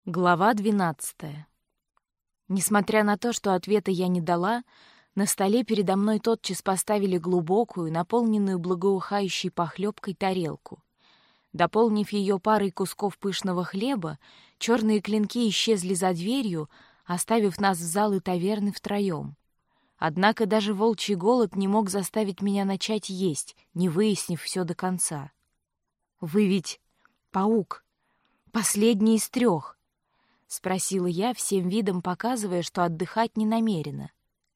Глава 12. Несмотря на то, что ответа я не дала, на столе передо мной тотчас поставили глубокую, наполненную благоухающей похлебкой тарелку. Дополнив ее парой кусков пышного хлеба, черные клинки исчезли за дверью, оставив нас в зал и таверны втроем. Однако даже волчий голод не мог заставить меня начать есть, не выяснив все до конца. «Вы ведь паук, последний из 3?» — спросила я, всем видом показывая, что отдыхать не намерена.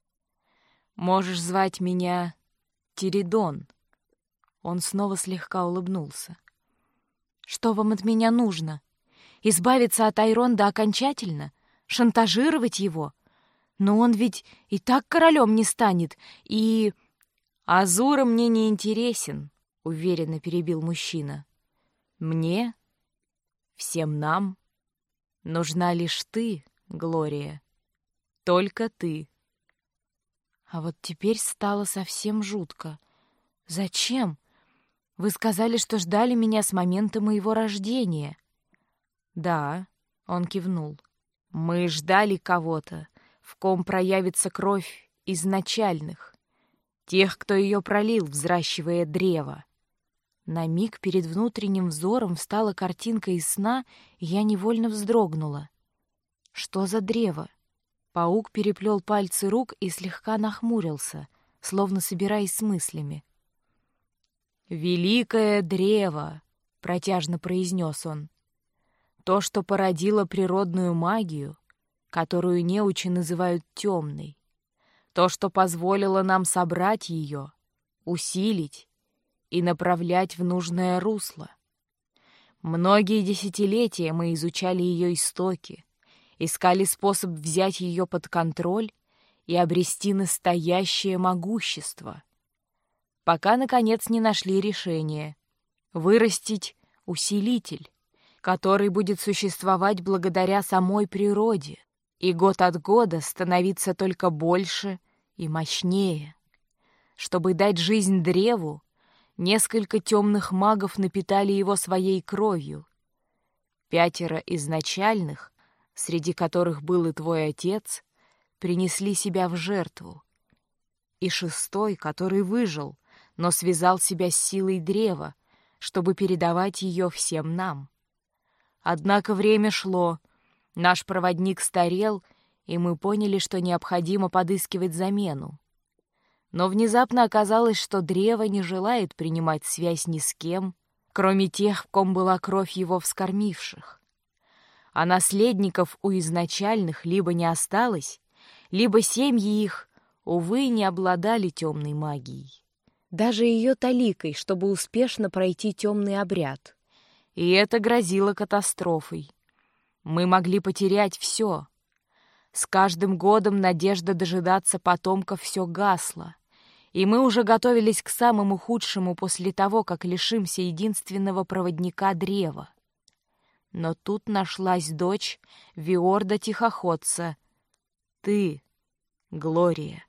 «Можешь звать меня Тиридон». Он снова слегка улыбнулся. «Что вам от меня нужно? Избавиться от Айронда окончательно? Шантажировать его? Но он ведь и так королем не станет, и...» «Азура мне не интересен», — уверенно перебил мужчина. «Мне, всем нам, нужна лишь ты, Глория. Только ты». А вот теперь стало совсем жутко. «Зачем? Вы сказали, что ждали меня с момента моего рождения». «Да», — он кивнул. «Мы ждали кого-то, в ком проявится кровь изначальных, тех, кто ее пролил, взращивая древо». На миг перед внутренним взором встала картинка из сна, и я невольно вздрогнула. Что за древо? Паук переплел пальцы рук и слегка нахмурился, словно собираясь с мыслями. «Великое древо», — протяжно произнес он. «То, что породило природную магию, которую неучи называют темной. То, что позволило нам собрать ее, усилить и направлять в нужное русло. Многие десятилетия мы изучали ее истоки, искали способ взять ее под контроль и обрести настоящее могущество, пока, наконец, не нашли решение — вырастить усилитель, который будет существовать благодаря самой природе и год от года становиться только больше и мощнее. Чтобы дать жизнь древу, несколько темных магов напитали его своей кровью. 5 изначальных, среди которых был и твой отец, принесли себя в жертву. И 6, который выжил, но связал себя с силой древа, чтобы передавать ее всем нам. Однако время шло, наш проводник старел, и мы поняли, что необходимо подыскивать замену. Но внезапно оказалось, что древо не желает принимать связь ни с кем, кроме тех, в ком была кровь его вскормивших. А наследников у изначальных либо не осталось, либо семьи их, увы, не обладали темной магией. Даже ее таликой, чтобы успешно пройти темный обряд. И это грозило катастрофой. Мы могли потерять все. С каждым годом надежда дожидаться потомков все гасла, и мы уже готовились к самому худшему после того, как лишимся единственного проводника древа. Но тут нашлась дочь Виорда-тихоходца, ты, Глория,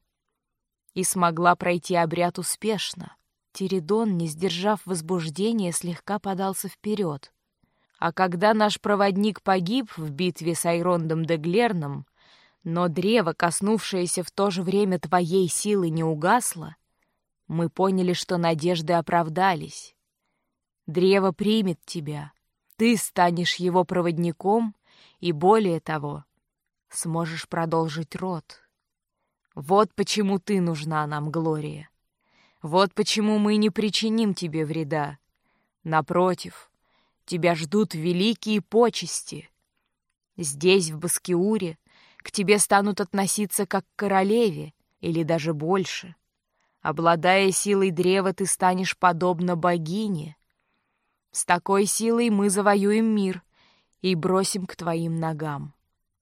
и смогла пройти обряд успешно. Тиридон, не сдержав возбуждения, слегка подался вперед. А когда наш проводник погиб в битве с Айрондом де Глерном, но древо, коснувшееся в то же время твоей силы, не угасло, мы поняли, что надежды оправдались. Древо примет тебя, ты станешь его проводником и, более того, сможешь продолжить род. Вот почему ты нужна нам, Глория. Вот почему мы не причиним тебе вреда. Напротив, тебя ждут великие почести. Здесь, в Баскиуре, к тебе станут относиться как к королеве, или даже больше. Обладая силой древа, ты станешь подобна богине. С такой силой мы завоюем мир и бросим к твоим ногам.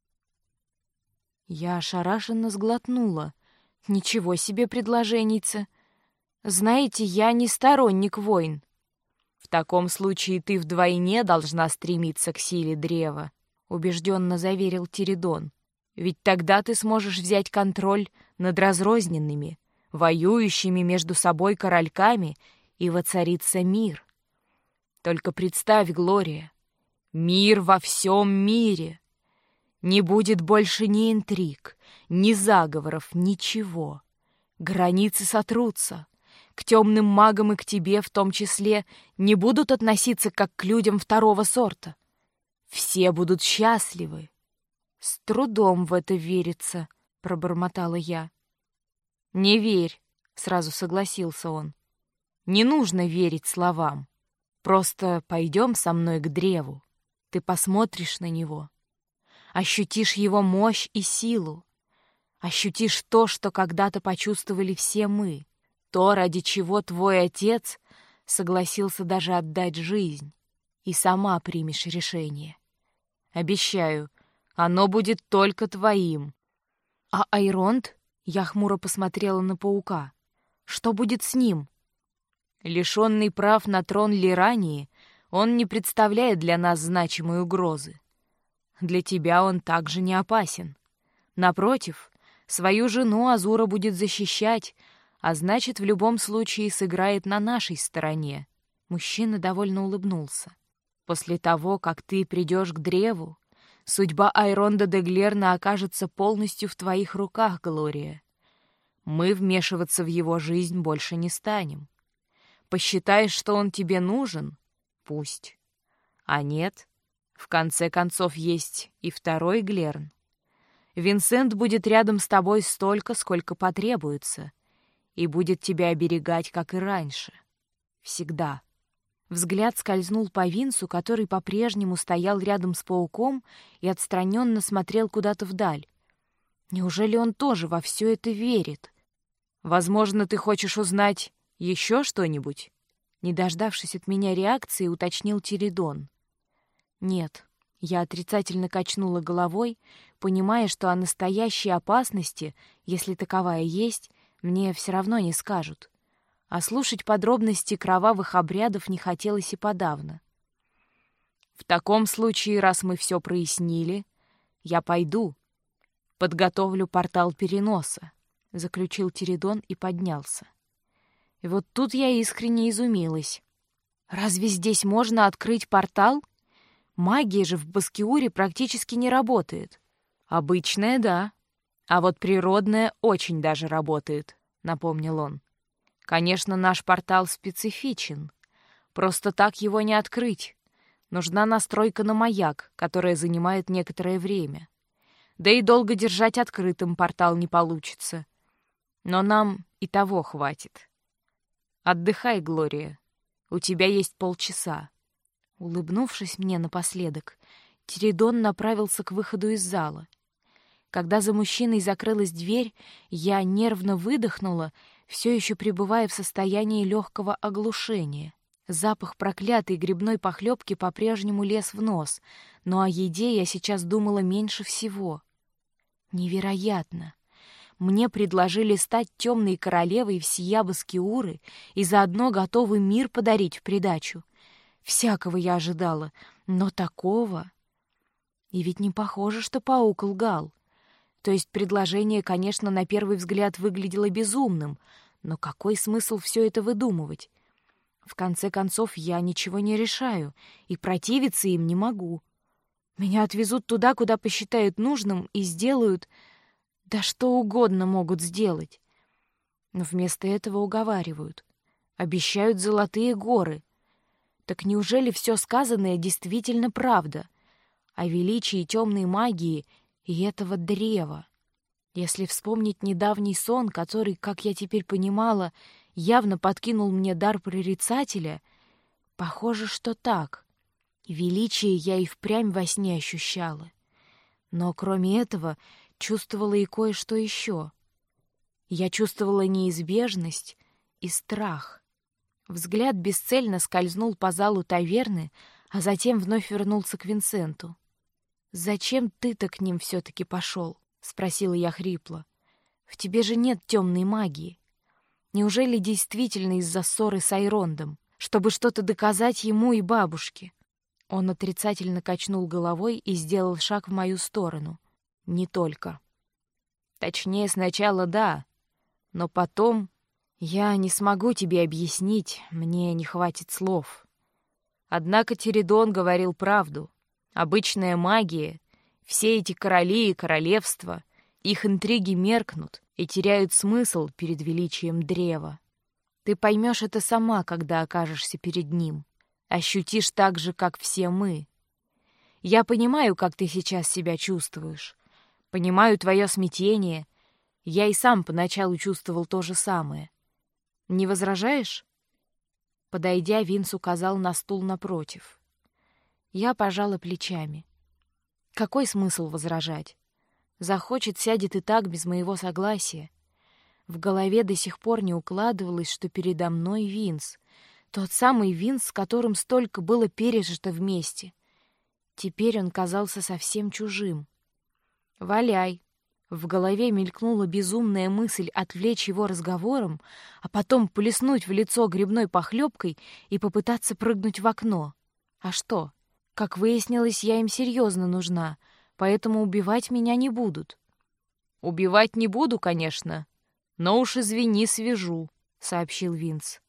Я ошарашенно сглотнула. Ничего себе предложенийца. Знаете, я не сторонник войн. В таком случае ты вдвойне должна стремиться к силе древа, убежденно заверил Тиридон. Ведь тогда ты сможешь взять контроль над разрозненными, воюющими между собой корольками, и воцарится мир. Только представь, Глория, мир во всем мире. Не будет больше ни интриг, ни заговоров, ничего. Границы сотрутся. К темным магам и к тебе в том числе не будут относиться как к людям второго сорта. Все будут счастливы. С трудом в это верится, пробормотала я. Не верь, сразу согласился он. Не нужно верить словам. Просто пойдем со мной к древу. Ты посмотришь на него. Ощутишь его мощь и силу. Ощутишь то, что когда-то почувствовали все мы. То, ради чего твой отец согласился даже отдать жизнь. И сама примешь решение. Обещаю, оно будет только твоим. А Айронд? Я хмуро посмотрела на паука. Что будет с ним? Лишенный прав на трон Лирании, он не представляет для нас значимой угрозы. Для тебя он также не опасен. Напротив, свою жену Азура будет защищать, а значит, в любом случае сыграет на нашей стороне. Мужчина довольно улыбнулся. После того, как ты придешь к древу, судьба Айронда де Глерна окажется полностью в твоих руках, Глория. Мы вмешиваться в его жизнь больше не станем. Посчитаешь, что он тебе нужен? Пусть. А нет, в конце концов есть и второй Глерн. Винсент будет рядом с тобой столько, сколько потребуется, и будет тебя оберегать, как и раньше. Всегда. Взгляд скользнул по Винсу, который по-прежнему стоял рядом с пауком и отстраненно смотрел куда-то вдаль. Неужели он тоже во все это верит? Возможно, ты хочешь узнать еще что-нибудь? Не дождавшись от меня реакции, уточнил Тиридон. Нет, я отрицательно качнула головой, понимая, что о настоящей опасности, если таковая есть, мне все равно не скажут. А слушать подробности кровавых обрядов не хотелось и подавно. В таком случае, раз мы все прояснили, я пойду, подготовлю портал переноса, заключил Тиридон и поднялся. И вот тут я искренне изумилась. Разве здесь можно открыть портал? Магия же в Баскиуре практически не работает. Обычная — да, а вот природная очень даже работает, напомнил он. Конечно, наш портал специфичен. Просто так его не открыть. Нужна настройка на маяк, которая занимает некоторое время. Да и долго держать открытым портал не получится. Но нам и того хватит. Отдыхай, Глория. У тебя есть полчаса. Улыбнувшись мне напоследок, Тиридон направился к выходу из зала. Когда за мужчиной закрылась дверь, я нервно выдохнула, все еще пребывая в состоянии легкого оглушения. Запах проклятой грибной похлебки по-прежнему лез в нос, но о еде я сейчас думала меньше всего. Невероятно! Мне предложили стать темной королевой всея Баскиуры и заодно готовый мир подарить в придачу. Всякого я ожидала, но такого... И ведь не похоже, что паук лгал. То есть предложение, конечно, на первый взгляд выглядело безумным, но какой смысл все это выдумывать? В конце концов, я ничего не решаю, и противиться им не могу. Меня отвезут туда, куда посчитают нужным, и сделают... Да что угодно могут сделать. Но вместо этого уговаривают. Обещают золотые горы. Так неужели все сказанное действительно правда? О величии темной магии и этого древа. Если вспомнить недавний сон, который, как я теперь понимала, явно подкинул мне дар прорицателя, похоже, что так. Величие я и впрямь во сне ощущала. Но кроме этого чувствовала и кое-что еще. Я чувствовала неизбежность и страх. Взгляд бесцельно скользнул по залу таверны, а затем вновь вернулся к Винсенту. «Зачем ты-то к ним все-таки пошел?» — спросила я хрипло. «В тебе же нет темной магии. Неужели действительно из-за ссоры с Айрондом, чтобы что-то доказать ему и бабушке?» Он отрицательно качнул головой и сделал шаг в мою сторону. «Не только. Точнее, сначала да, но потом я не смогу тебе объяснить, мне не хватит слов. Однако Тиридон говорил правду. Обычная магия Все эти короли и королевства, их интриги меркнут и теряют смысл перед величием древа. Ты поймешь это сама, когда окажешься перед ним. Ощутишь так же, как все мы. Я понимаю, как ты сейчас себя чувствуешь. Понимаю твое смятение. Я и сам поначалу чувствовал то же самое. Не возражаешь?» Подойдя, Винс указал на стул напротив. Я пожала плечами. Какой смысл возражать? Захочет, сядет и так, без моего согласия. В голове до сих пор не укладывалось, что передо мной Винс. Тот самый Винс, с которым столько было пережито вместе. Теперь он казался совсем чужим. «Валяй!» В голове мелькнула безумная мысль отвлечь его разговором, а потом плеснуть в лицо грибной похлебкой и попытаться прыгнуть в окно. А что? Как выяснилось, я им серьезно нужна, поэтому убивать меня не будут. «Убивать не буду, конечно, но уж извини, свяжу», — сообщил Винс.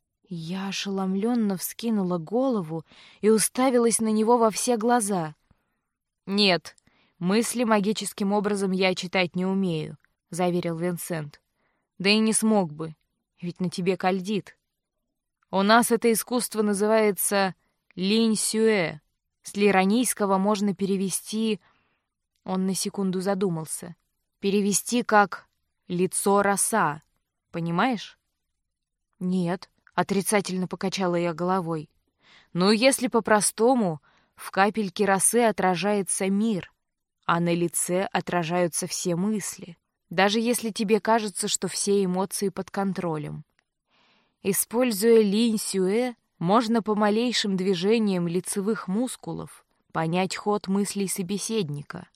Я ошеломленно вскинула голову и уставилась на него во все глаза. «Нет, мысли магическим образом я читать не умею», — заверил Винсент. «Да и не смог бы, ведь на тебе кольдит. У нас это искусство называется линь-сюэ. С лиранийского можно перевести...» Он на секунду задумался. «Перевести как «лицо роса». Понимаешь?» «Нет», — отрицательно покачала я головой. «Ну, если по-простому, в капельке росы отражается мир, а на лице отражаются все мысли, даже если тебе кажется, что все эмоции под контролем. Используя линь-сюэ, можно по малейшим движениям лицевых мускулов понять ход мыслей собеседника.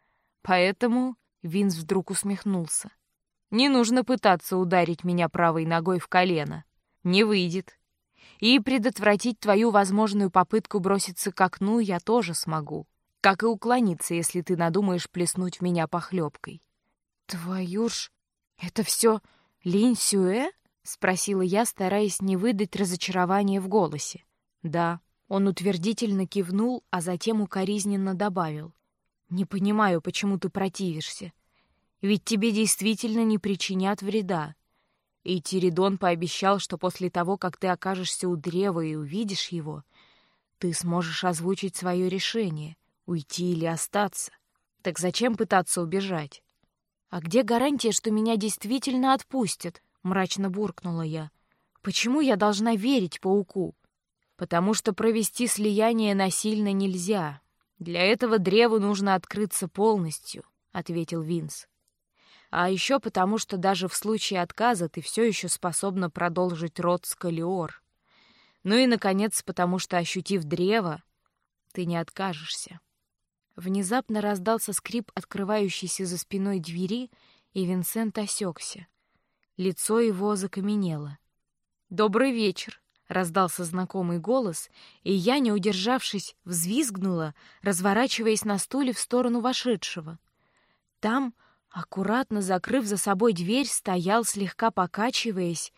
Поэтому Винс вдруг усмехнулся. Не нужно пытаться ударить меня правой ногой в колено. Не выйдет. И предотвратить твою возможную попытку броситься к окну я тоже смогу. Как и уклониться, если ты надумаешь плеснуть в меня похлебкой. «Твою ж... это все линь-сюэ?» — спросила я, стараясь не выдать разочарования в голосе. «Да». Он утвердительно кивнул, а затем укоризненно добавил. «Не понимаю, почему ты противишься. Ведь тебе действительно не причинят вреда. И Тиридон пообещал, что после того, как ты окажешься у древа и увидишь его, ты сможешь озвучить свое решение, уйти или остаться. Так зачем пытаться убежать?» «А где гарантия, что меня действительно отпустят?» — мрачно буркнула я. «Почему я должна верить пауку?» «Потому что провести слияние насильно нельзя. Для этого древу нужно открыться полностью», — ответил Винс. «А еще потому, что даже в случае отказа ты все еще способна продолжить род Скалиор. Ну и, наконец, потому что, ощутив древо, ты не откажешься». Внезапно раздался скрип открывающейся за спиной двери, и Винсент осекся. Лицо его закаменело. «Добрый вечер!» — раздался знакомый голос, и я, не удержавшись, взвизгнула, разворачиваясь на стуле в сторону вошедшего. Там, аккуратно закрыв за собой дверь, стоял, слегка покачиваясь,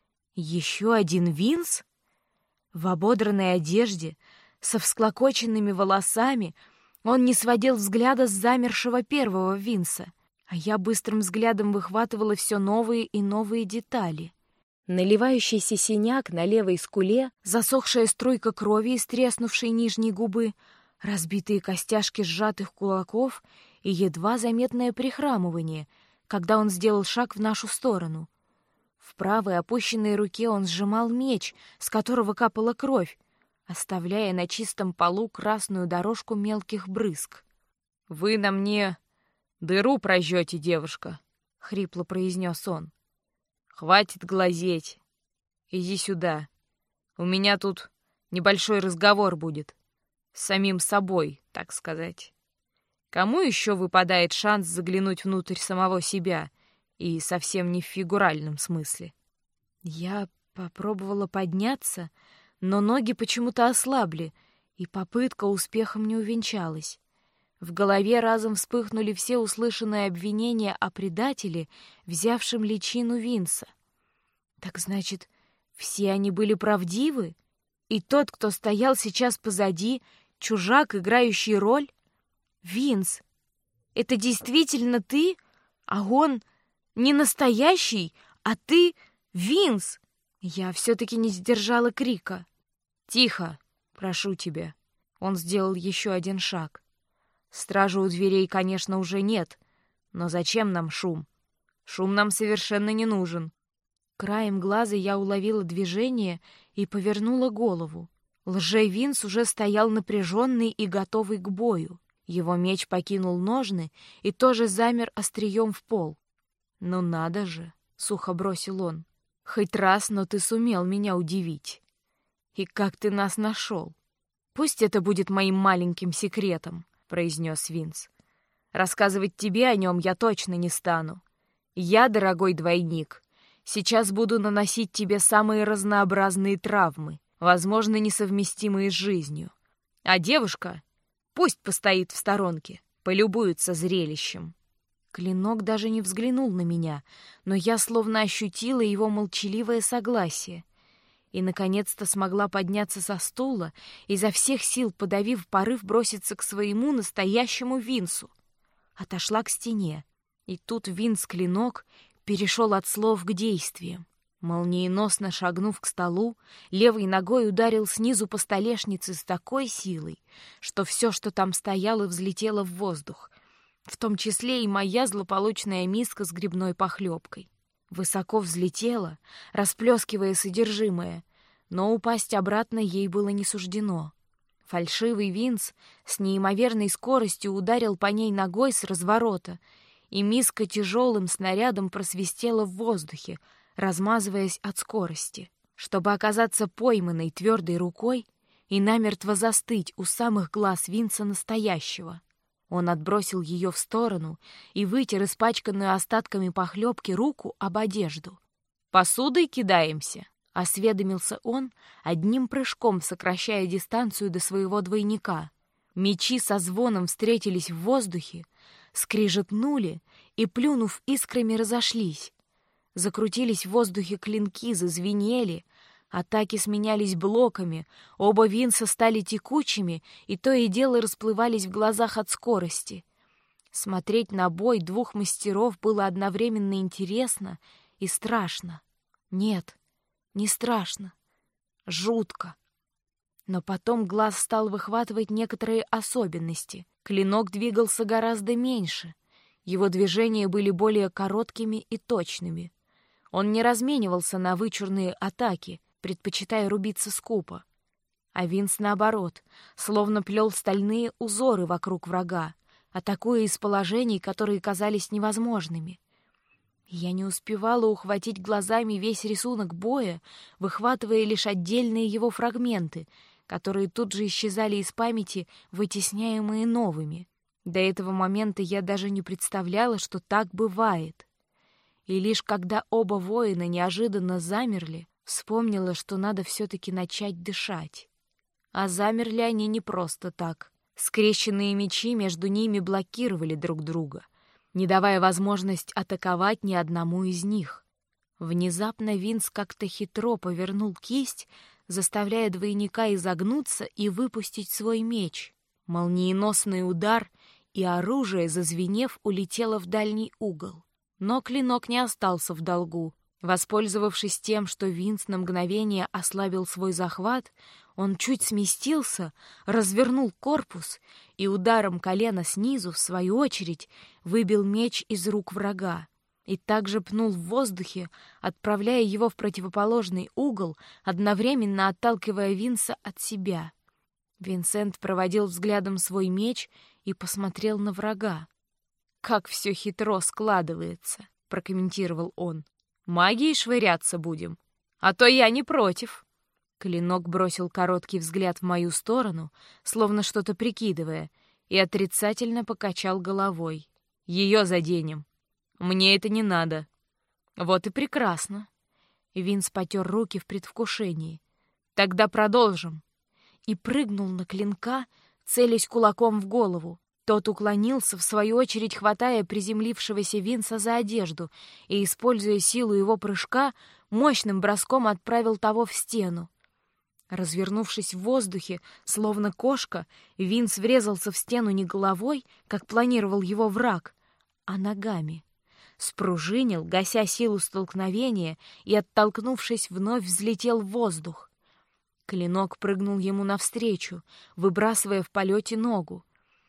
еще один Винс? В ободранной одежде, со всклокоченными волосами, он не сводил взгляда с замершего первого Винса, а я быстрым взглядом выхватывала все новые и новые детали. Наливающийся синяк на левой скуле, засохшая струйка крови из треснувшей нижней губы, разбитые костяшки сжатых кулаков и едва заметное прихрамывание, когда он сделал шаг в нашу сторону. В правой опущенной руке он сжимал меч, с которого капала кровь, оставляя на чистом полу красную дорожку мелких брызг. «Вы на мне дыру прожжете, девушка», — хрипло произнес он. «Хватит глазеть. Иди сюда. У меня тут небольшой разговор будет. С самим собой, так сказать. Кому еще выпадает шанс заглянуть внутрь самого себя, и совсем не в фигуральном смысле?» Я попробовала подняться, но ноги почему-то ослабли, и попытка успехом не увенчалась. В голове разом вспыхнули все услышанные обвинения о предателе, взявшем личину Винса. Так значит, все они были правдивы? И тот, кто стоял сейчас позади, чужак, играющий роль? «Винс, Это действительно ты? А он не настоящий, а ты Винс!» Я все-таки не сдержала крика. «Тихо, прошу тебя». Он сделал еще один шаг. «Стражи у дверей, конечно, уже нет, но зачем нам шум? Шум нам совершенно не нужен». Краем глаза я уловила движение и повернула голову. Лже-Винс уже стоял напряженный и готовый к бою. Его меч покинул ножны и тоже замер острием в пол. «Ну надо же!» — сухо бросил он. «Хоть раз, но ты сумел меня удивить. И как ты нас нашел? Пусть это будет моим маленьким секретом», — произнес Винс. «Рассказывать тебе о нем я точно не стану. Я, дорогой двойник, сейчас буду наносить тебе самые разнообразные травмы, возможно, несовместимые с жизнью. А девушка пусть постоит в сторонке, полюбуется зрелищем». Клинок даже не взглянул на меня, но я словно ощутила его молчаливое согласие и, наконец-то, смогла подняться со стула, изо всех сил подавив порыв броситься к своему настоящему Винсу. Отошла к стене, и тут Винс-клинок перешел от слов к действиям. Молниеносно шагнув к столу, левой ногой ударил снизу по столешнице с такой силой, что все, что там стояло, взлетело в воздух, в том числе и моя злополучная миска с грибной похлебкой. Высоко взлетела, расплескивая содержимое, но упасть обратно ей было не суждено. Фальшивый Винс с неимоверной скоростью ударил по ней ногой с разворота, и миска тяжелым снарядом просвистела в воздухе, размазываясь от скорости, чтобы оказаться пойманной твердой рукой и намертво застыть у самых глаз Винса настоящего. Он отбросил ее в сторону и вытер испачканную остатками похлебки руку об одежду. «Посудой кидаемся?» — осведомился он, одним прыжком сокращая дистанцию до своего двойника. Мечи со звоном встретились в воздухе, скрижетнули и, плюнув искрами, разошлись. Закрутились в воздухе клинки, зазвенели, атаки сменялись блоками, оба Винса стали текучими, и то и дело расплывались в глазах от скорости. Смотреть на бой двух мастеров было одновременно интересно и страшно. Нет, не страшно, жутко. Но потом глаз стал выхватывать некоторые особенности. Клинок двигался гораздо меньше, его движения были более короткими и точными. Он не разменивался на вычурные атаки, предпочитая рубиться скупо. А Винс, наоборот, словно плел стальные узоры вокруг врага, атакуя из положений, которые казались невозможными. Я не успевала ухватить глазами весь рисунок боя, выхватывая лишь отдельные его фрагменты, которые тут же исчезали из памяти, вытесняемые новыми. До этого момента я даже не представляла, что так бывает. И лишь когда оба воина неожиданно замерли, вспомнила, что надо все-таки начать дышать. А замерли они не просто так. Скрещенные мечи между ними блокировали друг друга, не давая возможность атаковать ни одному из них. Внезапно Винс как-то хитро повернул кисть, заставляя двойника изогнуться и выпустить свой меч. Молниеносный удар, и оружие, зазвенев, улетело в дальний угол. Но клинок не остался в долгу. Воспользовавшись тем, что Винс на мгновение ослабил свой захват, он чуть сместился, развернул корпус и ударом колена снизу, в свою очередь, выбил меч из рук врага и также пнул в воздухе, отправляя его в противоположный угол, одновременно отталкивая Винса от себя. Винсент проводил взглядом свой меч и посмотрел на врага. «Как все хитро складывается», — прокомментировал он. «Магией швыряться будем? А то я не против». Клинок бросил короткий взгляд в мою сторону, словно что-то прикидывая, и отрицательно покачал головой. «Ее заденем. Мне это не надо». «Вот и прекрасно». Винс потер руки в предвкушении. «Тогда продолжим». И прыгнул на клинка, целясь кулаком в голову. Тот уклонился, в свою очередь хватая приземлившегося Винса за одежду и, используя силу его прыжка, мощным броском отправил того в стену. Развернувшись в воздухе, словно кошка, Винс врезался в стену не головой, как планировал его враг, а ногами. Спружинил, гася силу столкновения, и, оттолкнувшись, вновь взлетел в воздух. Клинок прыгнул ему навстречу, выбрасывая в полете ногу.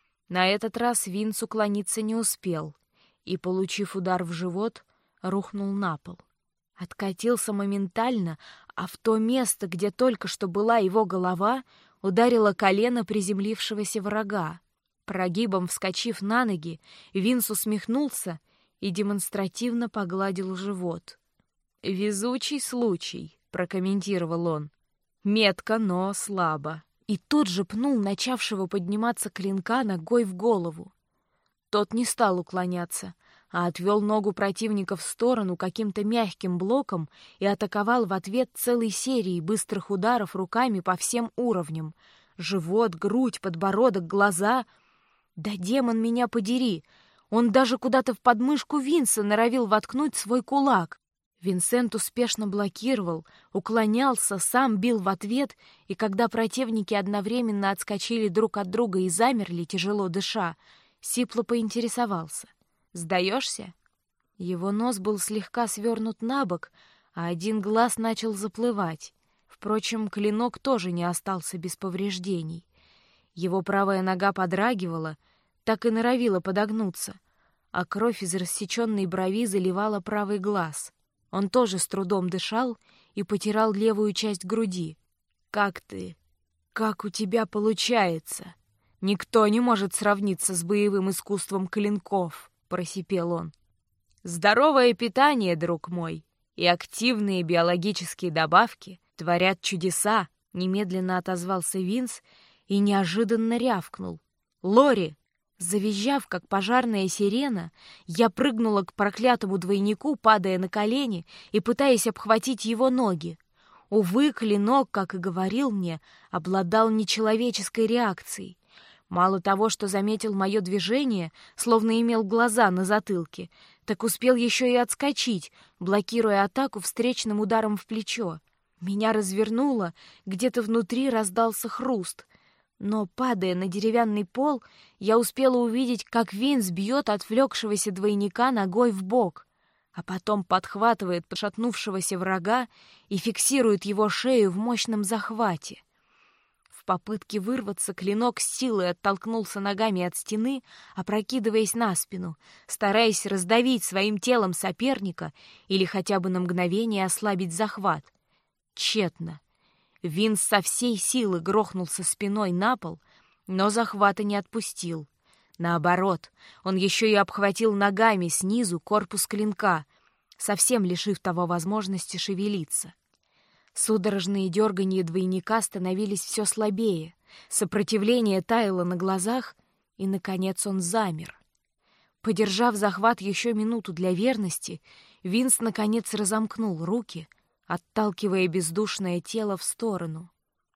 На этот раз Винс уклониться не успел и, получив удар в живот, рухнул на пол. Откатился моментально, а в то место, где только что была его голова, ударило колено приземлившегося врага. Прогибом вскочив на ноги, Винс усмехнулся и демонстративно погладил живот. «Везучий случай», — прокомментировал он. «Метко, но слабо». И тут же пнул начавшего подниматься клинка ногой в голову. Тот не стал уклоняться, а отвел ногу противника в сторону каким-то мягким блоком и атаковал в ответ целой серией быстрых ударов руками по всем уровням. Живот, грудь, подбородок, глаза. Да демон меня подери! Он даже куда-то в подмышку Винса норовил воткнуть свой кулак. Винсент успешно блокировал, уклонялся, сам бил в ответ, и когда противники одновременно отскочили друг от друга и замерли, тяжело дыша, сипло поинтересовался: «Сдаешься?» Его нос был слегка свернут на бок, а один глаз начал заплывать. Впрочем, клинок тоже не остался без повреждений. Его правая нога подрагивала, так и норовила подогнуться, а кровь из рассеченной брови заливала правый глаз. Он тоже с трудом дышал и потирал левую часть груди. «Как ты? Как у тебя получается? Никто не может сравниться с боевым искусством клинков», — просипел он. «Здоровое питание, друг мой, и активные биологические добавки творят чудеса», — немедленно отозвался Винс и неожиданно рявкнул. «Лори!» Завизжав, как пожарная сирена, я прыгнула к проклятому двойнику, падая на колени и пытаясь обхватить его ноги. Увы, клинок, как и говорил мне, обладал нечеловеческой реакцией. Мало того, что заметил мое движение, словно имел глаза на затылке, так успел еще и отскочить, блокируя атаку встречным ударом в плечо. Меня развернуло, где-то внутри раздался хруст. Но, падая на деревянный пол, я успела увидеть, как Винс бьет отвлекшегося двойника ногой в бок, а потом подхватывает пошатнувшегося врага и фиксирует его шею в мощном захвате. В попытке вырваться клинок с силой оттолкнулся ногами от стены, опрокидываясь на спину, стараясь раздавить своим телом соперника или хотя бы на мгновение ослабить захват. Тщетно. Винс со всей силы грохнулся спиной на пол, но захвата не отпустил. Наоборот, он еще и обхватил ногами снизу корпус клинка, совсем лишив того возможности шевелиться. Судорожные дерганья двойника становились все слабее, сопротивление таяло на глазах, и, наконец, он замер. Подержав захват еще минуту для верности, Винс, наконец, разомкнул руки, отталкивая бездушное тело в сторону.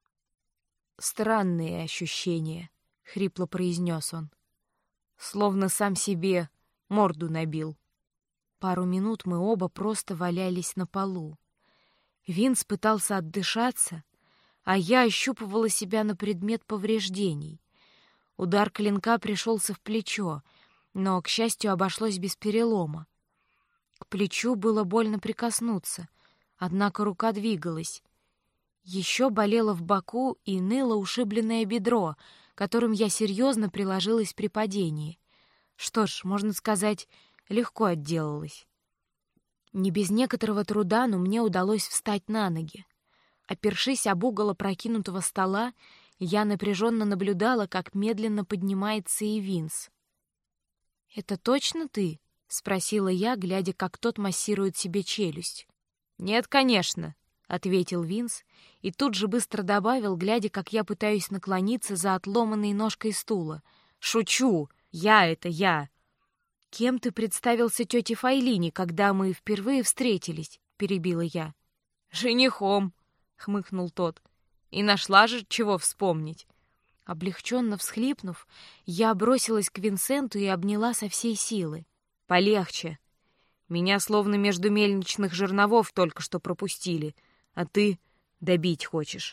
«Странные ощущения», — хрипло произнес он. «Словно сам себе морду набил». Пару минут мы оба просто валялись на полу. Винс пытался отдышаться, а я ощупывала себя на предмет повреждений. Удар клинка пришелся в плечо, но, к счастью, обошлось без перелома. К плечу было больно прикоснуться, однако рука двигалась. Еще болело в боку и ныло ушибленное бедро, которым я серьезно приложилась при падении. Что ж, можно сказать, легко отделалась. Не без некоторого труда, но мне удалось встать на ноги. Опершись об угол опрокинутого стола, я напряженно наблюдала, как медленно поднимается и Винс. «Это точно ты?» — спросила я, глядя, как тот массирует себе челюсть. «Нет, конечно», — ответил Винс, и тут же быстро добавил, глядя, как я пытаюсь наклониться за отломанной ножкой стула. «Шучу! Это я!» «Кем ты представился тете Файлине, когда мы впервые встретились?» — перебила я. «Женихом», — хмыкнул тот. «И нашла же, чего вспомнить». Облегченно всхлипнув, я бросилась к Винсенту и обняла со всей силы. «Полегче. Меня словно между мельничных жерновов только что пропустили, а ты добить хочешь».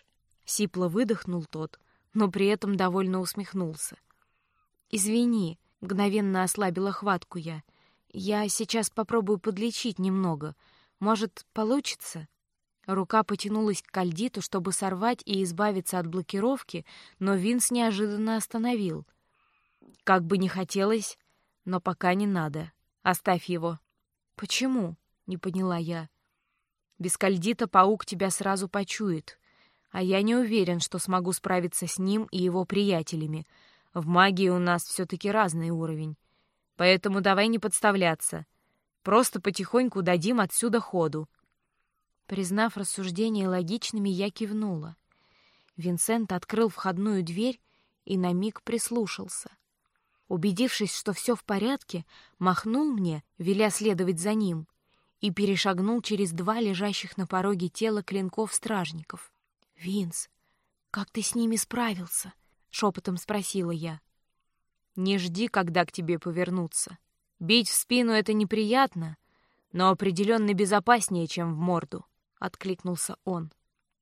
Сипло выдохнул тот, но при этом довольно усмехнулся. «Извини», — мгновенно ослабила хватку я. «Я сейчас попробую подлечить немного. Может, получится?» Рука потянулась к кальдиту, чтобы сорвать и избавиться от блокировки, но Винс неожиданно остановил. «Как бы не хотелось, но пока не надо. Оставь его». «Почему?» — не поняла я. «Без кальдита паук тебя сразу почует, а я не уверен, что смогу справиться с ним и его приятелями. В магии у нас все-таки разный уровень. Поэтому давай не подставляться. Просто потихоньку дадим отсюда ходу». Признав рассуждения логичными, я кивнула. Винсент открыл входную дверь и на миг прислушался. Убедившись, что все в порядке, махнул мне, веля следовать за ним, и перешагнул через 2 лежащих на пороге тела клинков-стражников. «Винс, как ты с ними справился?» — шепотом спросила я. «Не жди, когда к тебе повернутся. Бить в спину — это неприятно, но определенно безопаснее, чем в морду», — откликнулся он.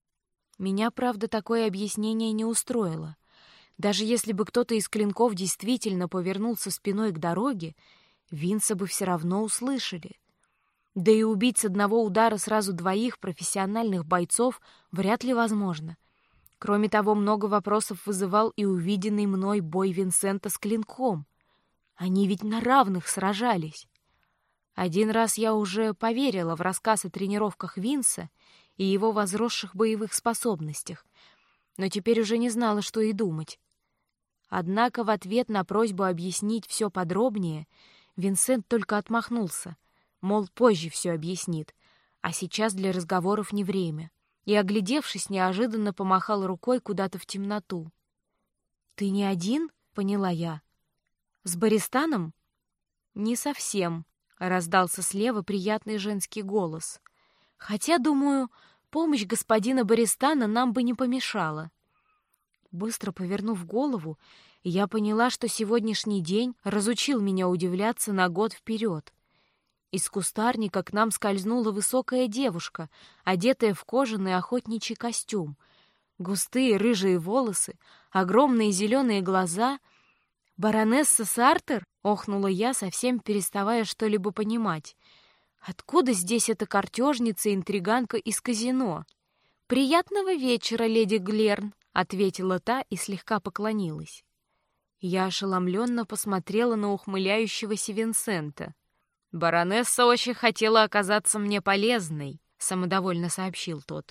Меня, правда, такое объяснение не устроило. Даже если бы кто-то из клинков действительно повернулся спиной к дороге, Винса бы все равно услышали. Да и убить с одного удара сразу 2 профессиональных бойцов вряд ли возможно. Кроме того, много вопросов вызывал и увиденный мной бой Винсента с клинком. Они ведь на равных сражались. Один раз я уже поверила в рассказ о тренировках Винса и его возросших боевых способностях, но теперь уже не знала, что и думать. Однако в ответ на просьбу объяснить все подробнее Винсент только отмахнулся, мол, позже все объяснит, а сейчас для разговоров не время, и, оглядевшись, неожиданно помахал рукой куда-то в темноту. «Ты не один?» — поняла я. «С Баристаном?» «Не совсем», — раздался слева приятный женский голос. «Хотя, думаю, помощь господина Баристана нам бы не помешала». Быстро повернув голову, я поняла, что сегодняшний день разучил меня удивляться на год вперед. Из кустарника к нам скользнула высокая девушка, одетая в кожаный охотничий костюм. Густые рыжие волосы, огромные зеленые глаза. «Баронесса Сартер?» — охнула я, совсем переставая что-либо понимать. «Откуда здесь эта картежница-интриганка из казино?» «Приятного вечера, леди Глерн», — ответила та и слегка поклонилась. Я ошеломленно посмотрела на ухмыляющегося Винсента. «Баронесса очень хотела оказаться мне полезной», — самодовольно сообщил тот.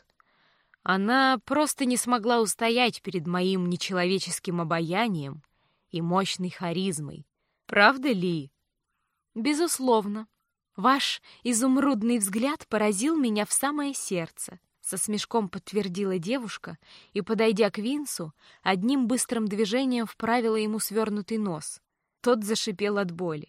«Она просто не смогла устоять перед моим нечеловеческим обаянием и мощной харизмой. Правда ли?» «Безусловно. Ваш изумрудный взгляд поразил меня в самое сердце», — со смешком подтвердила девушка и, подойдя к Винсу, одним быстрым движением вправила ему свернутый нос. Тот зашипел от боли.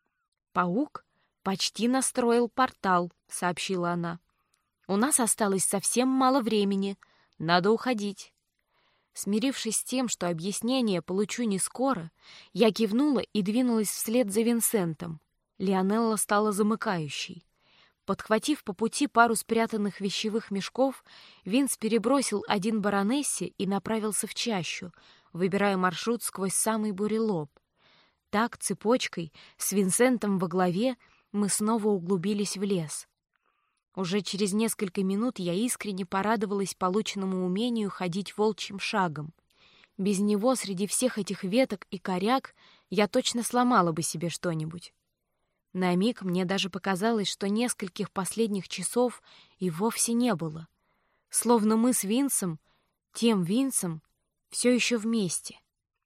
«Паук почти настроил портал», — сообщила она. «У нас осталось совсем мало времени. Надо уходить». Смирившись с тем, что объяснение получу не скоро, я кивнула и двинулась вслед за Винсентом. Лионелла стала замыкающей. Подхватив по пути пару спрятанных вещевых мешков, Винс перебросил один баронессе и направился в чащу, выбирая маршрут сквозь самый бурелом. Так, цепочкой, с Винсентом во главе, мы снова углубились в лес. Уже через несколько минут я искренне порадовалась полученному умению ходить волчьим шагом. Без него среди всех этих веток и коряк я точно сломала бы себе что-нибудь. На миг мне даже показалось, что нескольких последних часов и вовсе не было. Словно мы с Винсом, тем Винсом, все еще вместе.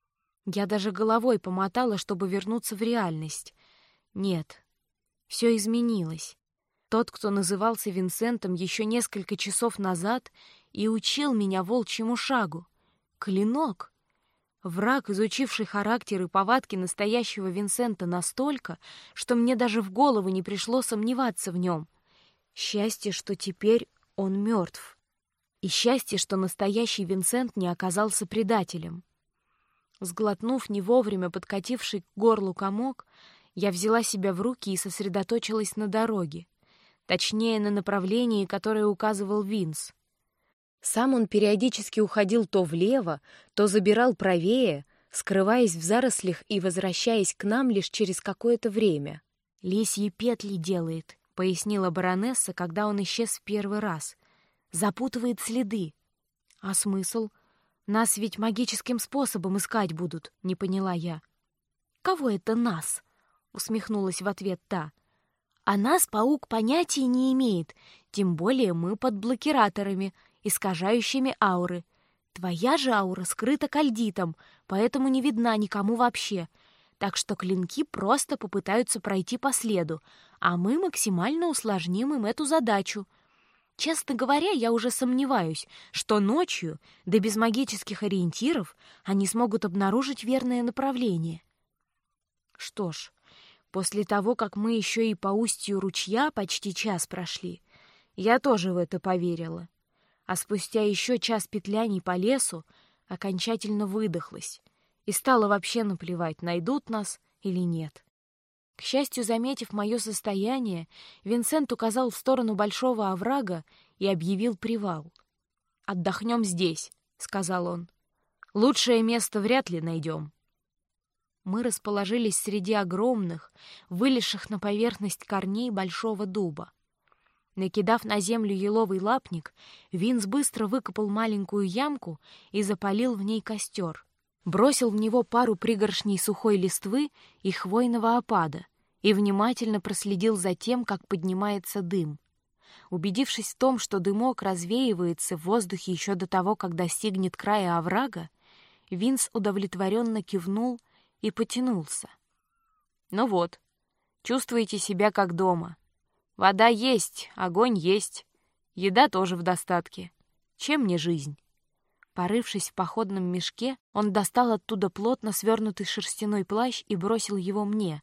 Я даже головой помотала, чтобы вернуться в реальность. Нет, все изменилось. Тот, кто назывался Винсентом еще несколько часов назад и учил меня волчьему шагу. Клинок. Враг, изучивший характер и повадки настоящего Винсента настолько, что мне даже в голову не пришло сомневаться в нем. Счастье, что теперь он мертв. И счастье, что настоящий Винсент не оказался предателем. Сглотнув не вовремя подкативший к горлу комок, я взяла себя в руки и сосредоточилась на дороге, точнее, на направлении, которое указывал Винс. Сам он периодически уходил то влево, то забирал правее, скрываясь в зарослях и возвращаясь к нам лишь через какое-то время. «Лисьи петли делает», — пояснила баронесса, когда он исчез в первый раз. «Запутывает следы». «А смысл? Нас ведь магическим способом искать будут», — не поняла я. «Кого это нас?» — усмехнулась в ответ та. «А нас паук понятия не имеет, тем более мы под блокираторами, искажающими ауры. Твоя же аура скрыта кальдитом, поэтому не видна никому вообще. Так что клинки просто попытаются пройти по следу, а мы максимально усложним им эту задачу. Честно говоря, я уже сомневаюсь, что ночью, да без магических ориентиров, они смогут обнаружить верное направление». Что ж, после того, как мы еще и по устью ручья почти час прошли, я тоже в это поверила. А спустя еще час петляний по лесу окончательно выдохлась и стало вообще наплевать, найдут нас или нет. К счастью, заметив мое состояние, Винсент указал в сторону большого оврага и объявил привал. «Отдохнем здесь», — сказал он. «Лучшее место вряд ли найдем». Мы расположились среди огромных, вылезших на поверхность корней большого дуба. Накидав на землю еловый лапник, Винс быстро выкопал маленькую ямку и запалил в ней костер. Бросил в него пару пригоршней сухой листвы и хвойного опада и внимательно проследил за тем, как поднимается дым. Убедившись в том, что дымок развеивается в воздухе еще до того, как достигнет края оврага, Винс удовлетворенно кивнул и потянулся. «Ну вот, чувствуете себя как дома. Вода есть, огонь есть, еда тоже в достатке. Чем не жизнь?» Порывшись в походном мешке, он достал оттуда плотно свернутый шерстяной плащ и бросил его мне.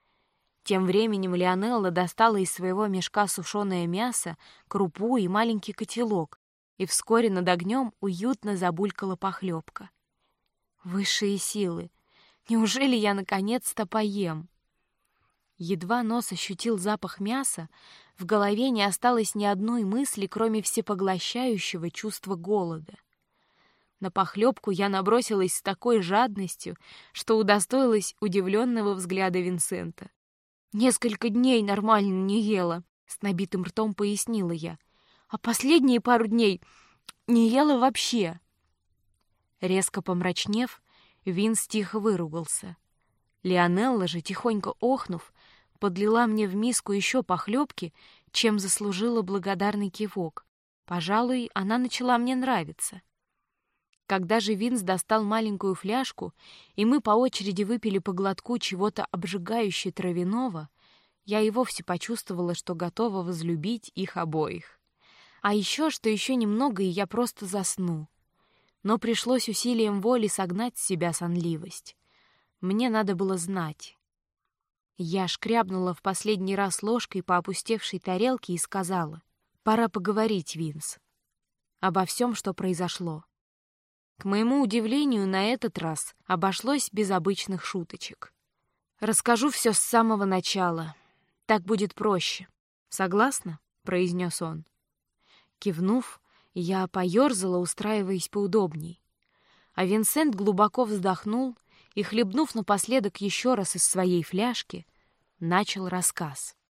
Тем временем Лионелла достала из своего мешка сушеное мясо, крупу и маленький котелок, и вскоре над огнем уютно забулькала похлебка. Высшие силы! Неужели я наконец-то поем? Едва нос ощутил запах мяса, в голове не осталось ни одной мысли, кроме всепоглощающего чувства голода. На похлебку я набросилась с такой жадностью, что удостоилась удивленного взгляда Винсента. «Несколько дней нормально не ела», — с набитым ртом пояснила я. «А последние пару дней не ела вообще». Резко помрачнев, Винс тихо выругался. Лионелла же, тихонько охнув, подлила мне в миску еще похлебки, чем заслужила благодарный кивок. Пожалуй, она начала мне нравиться. Когда же Винс достал маленькую фляжку, и мы по очереди выпили по глотку чего-то обжигающе травяного, я и вовсе почувствовала, что готова возлюбить их обоих. А еще, что еще немного, и я просто засну. Но пришлось усилием воли согнать с себя сонливость. Мне надо было знать. Я шкрябнула в последний раз ложкой по опустевшей тарелке и сказала: «Пора поговорить, Винс, обо всем, что произошло». К моему удивлению, на этот раз обошлось без обычных шуточек. «Расскажу все с самого начала. Так будет проще. Согласна?» — произнес он. Кивнув, я поерзала, устраиваясь поудобней. А Винсент глубоко вздохнул и, хлебнув напоследок еще раз из своей фляжки, начал рассказ.